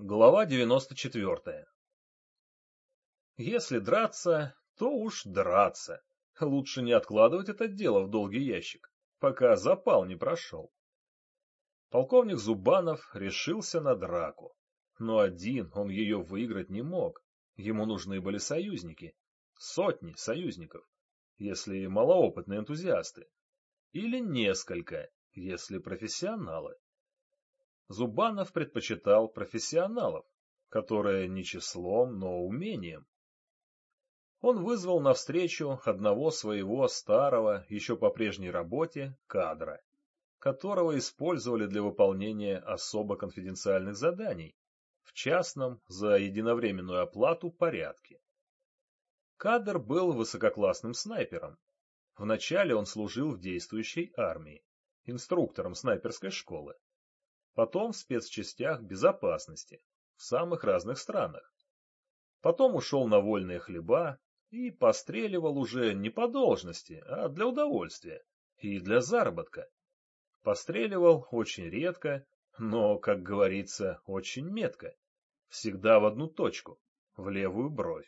Глава 94. Если драться, то уж драться. Лучше не откладывать это дело в долгий ящик, пока запал не прошел. Полковник Зубанов решился на драку. Но один он ее выиграть не мог. Ему нужны были союзники. Сотни союзников, если малоопытные энтузиасты. Или несколько, если профессионалы. Зубанов предпочитал профессионалов, которые не числом, но умением. Он вызвал навстречу одного своего старого, еще по прежней работе, кадра, которого использовали для выполнения особо конфиденциальных заданий в частном за единовременную оплату порядке. Кадр был высококлассным снайпером. Вначале он служил в действующей армии, инструктором снайперской школы. Потом в спецчастях безопасности в самых разных странах. Потом ушел на вольные хлеба и постреливал уже не по должности, а для удовольствия и для заработка. Постреливал очень редко, но, как говорится, очень метко. Всегда в одну точку, в левую бровь.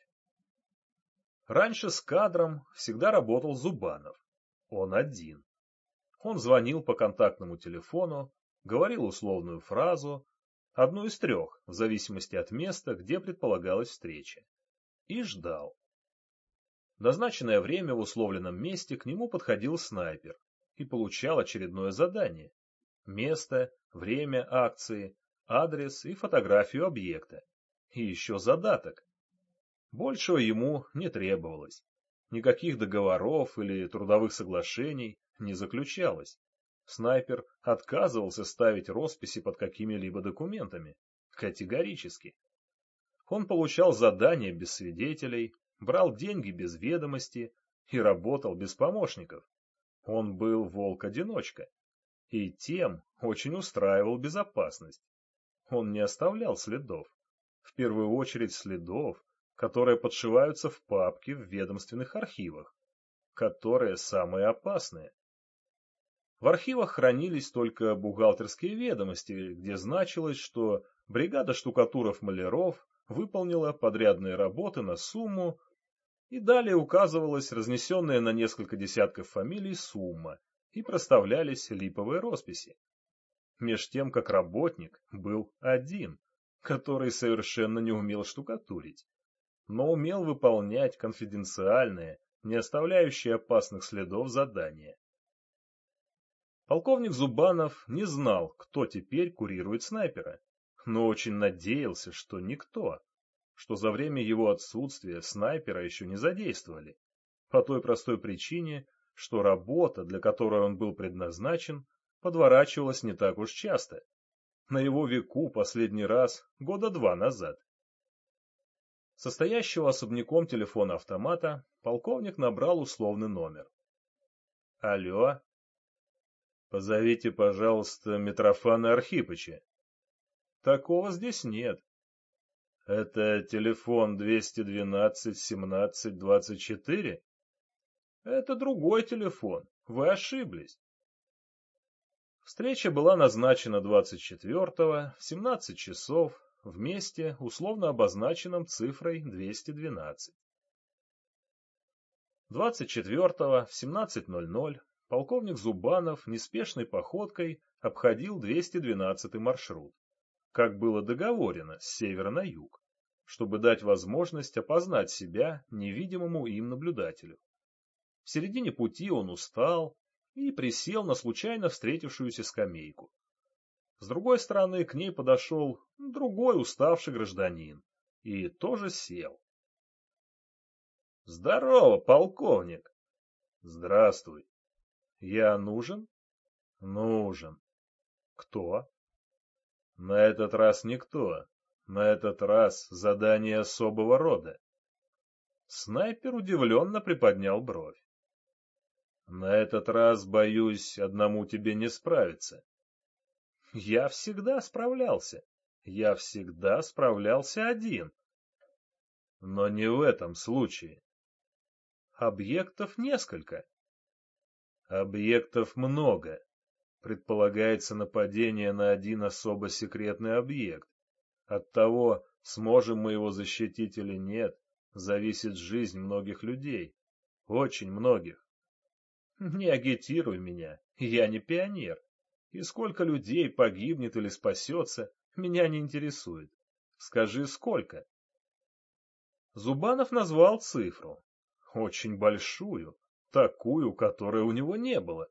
Раньше с кадром всегда работал Зубанов. Он один. Он звонил по контактному телефону, говорил условную фразу, одну из трех, в зависимости от места, где предполагалась встреча, и ждал. В назначенное время в условленном месте к нему подходил снайпер и получал очередное задание. Место, время акции, адрес и фотографию объекта. И еще задаток. Большего ему не требовалось. Никаких договоров или трудовых соглашений не заключалось. Снайпер отказывался ставить росписи под какими-либо документами. Категорически. Он получал задания без свидетелей, брал деньги без ведомости и работал без помощников. Он был волк-одиночка. И тем очень устраивал безопасность. Он не оставлял следов. В первую очередь следов, которые подшиваются в папки в ведомственных архивах, которые самые опасные. В архивах хранились только бухгалтерские ведомости, где значилось, что бригада штукатуров-маляров выполнила подрядные работы на сумму, и далее указывалась разнесенная на несколько десятков фамилий сумма, и проставлялись липовые росписи. Меж тем, как работник был один, который совершенно не умел штукатурить, но умел выполнять конфиденциальные, не оставляющие опасных следов задания. Полковник Зубанов не знал, кто теперь курирует снайпера, но очень надеялся, что никто, что за время его отсутствия снайпера еще не задействовали, по той простой причине, что работа, для которой он был предназначен, подворачивалась не так уж часто. На его веку последний раз года 2 назад. Состоящего особняком телефона-автомата полковник набрал условный номер. Алло. Позовите, пожалуйста, Митрофана Архипыча. Такого здесь нет. Это телефон 212-17-24? Это другой телефон. Вы ошиблись. Встреча была назначена 24-го в 17 часов в месте, условно обозначенном цифрой 212. 24-го в 17:00 полковник Зубанов неспешной походкой обходил 212-й маршрут, как было договорено, с севера на юг, чтобы дать возможность опознать себя невидимому им наблюдателю. В середине пути он устал и присел на случайно встретившуюся скамейку. С другой стороны к ней подошел другой уставший гражданин и тоже сел. — Здорово, полковник! — Здравствуй. — Я нужен? — Нужен. — Кто? — На этот раз никто. На этот раз задание особого рода. Снайпер удивленно приподнял бровь. — На этот раз, боюсь, одному тебе не справиться. — Я всегда справлялся. Я всегда справлялся один. — Но не в этом случае. — Объектов несколько. — Объектов много. Предполагается нападение на один особо секретный объект. От того, сможем мы его защитить или нет, зависит жизнь многих людей. Очень многих. Не агитируй меня, я не пионер. И сколько людей погибнет или спасется, меня не интересует. Скажи, сколько? Зубанов назвал цифру. Очень большую, такую, которой у него не было.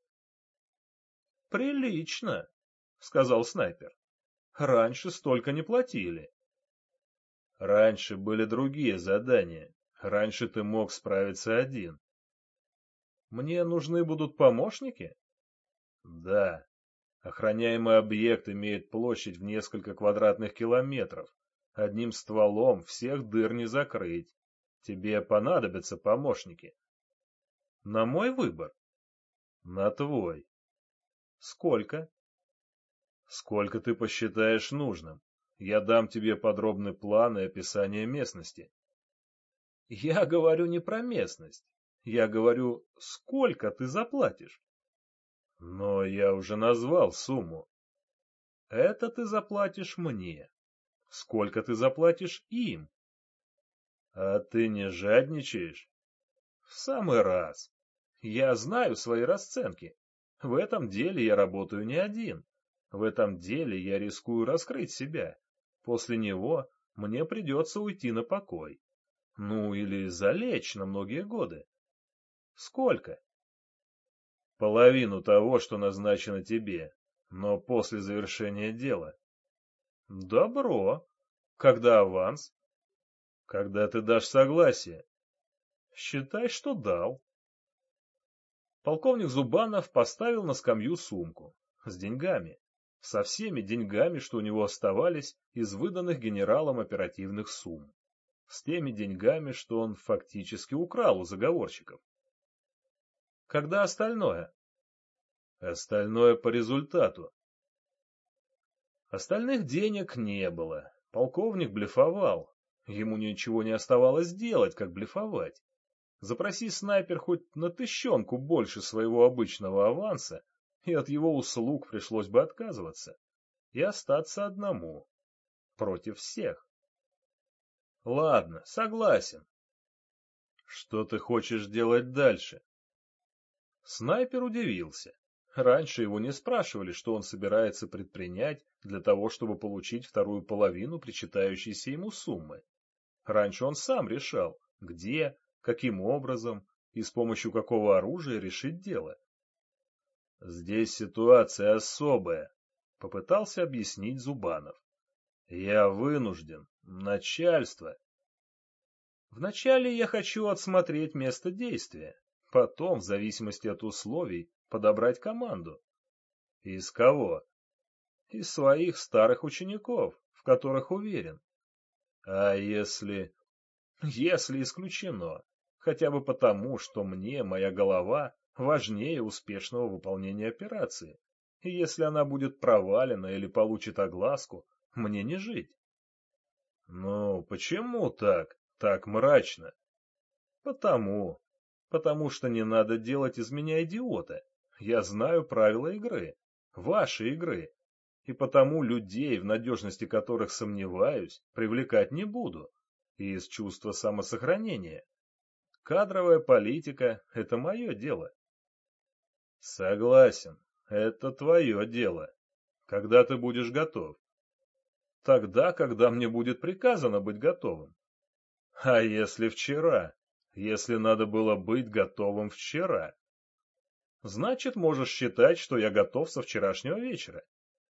«Прилично», — сказал снайпер. «Раньше столько не платили». «Раньше были другие задания. Раньше ты мог справиться один». «Мне нужны будут помощники?» «Да. Охраняемый объект имеет площадь в несколько квадратных километров. Одним стволом всех дыр не закрыть. Тебе понадобятся помощники». «На мой выбор?» «На твой». «Сколько?» «Сколько ты посчитаешь нужным. Я дам тебе подробный план и описание местности». «Я говорю не про местность. Я говорю, сколько ты заплатишь?» «Но я уже назвал сумму». «Это ты заплатишь мне. Сколько ты заплатишь им?» «А ты не жадничаешь?» «В самый раз. Я знаю свои расценки. В этом деле я работаю не один. В этом деле я рискую раскрыть себя. После него мне придется уйти на покой. Ну, или залечь на многие годы. Сколько?» «Половину того, что назначено тебе, но после завершения дела». «Добро. Когда аванс?» «Когда ты дашь согласие». «Считай, что дал». Полковник Зубанов поставил на скамью сумку с деньгами, со всеми деньгами, что у него оставались из выданных генералом оперативных сумм, с теми деньгами, что он фактически украл у заговорщиков. Когда остальное? Остальное по результату. Остальных денег не было. Полковник блефовал. Ему ничего не оставалось делать, как блефовать. Запроси снайпер хоть на тыщенку больше своего обычного аванса, и от его услуг пришлось бы отказываться. И остаться одному. Против всех. Ладно, согласен. Что ты хочешь делать дальше? Снайпер удивился. Раньше его не спрашивали, что он собирается предпринять для того, чтобы получить вторую половину причитающейся ему суммы. Раньше он сам решал, где, каким образом и с помощью какого оружия решить дело. «Здесь ситуация особая», — попытался объяснить Зубанов. «Я вынужден. Начальство». «Вначале я хочу отсмотреть место действия, потом, в зависимости от условий, подобрать команду». «Из кого?» «Из своих старых учеников, в которых уверен». «А если...» «Если исключено. Хотя бы потому, что мне моя голова важнее успешного выполнения операции. И если она будет провалена или получит огласку, мне не жить». «Ну, почему так? Так мрачно?» «Потому. Потому что не надо делать из меня идиота. Я знаю правила игры. Вашей игры. И потому людей, в надежности которых сомневаюсь, привлекать не буду. И из чувства самосохранения. Кадровая политика — это мое дело». «Согласен. Это твое дело. Когда ты будешь готов?» «Тогда, когда мне будет приказано быть готовым». «А если вчера? Если надо было быть готовым вчера?» «Значит, можешь считать, что я готов со вчерашнего вечера».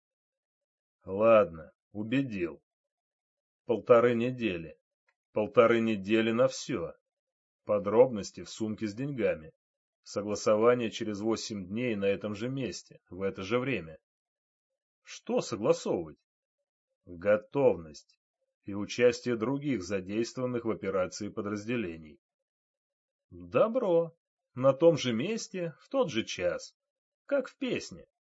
«Ладно, убедил. 1,5 недели. 1,5 недели на все. Подробности в сумке с деньгами. Согласование через 8 дней на этом же месте, в это же время». «Что согласовывать?» «Готовность и участие других задействованных в операции подразделений». «Добро. На том же месте, в тот же час. Как в песне.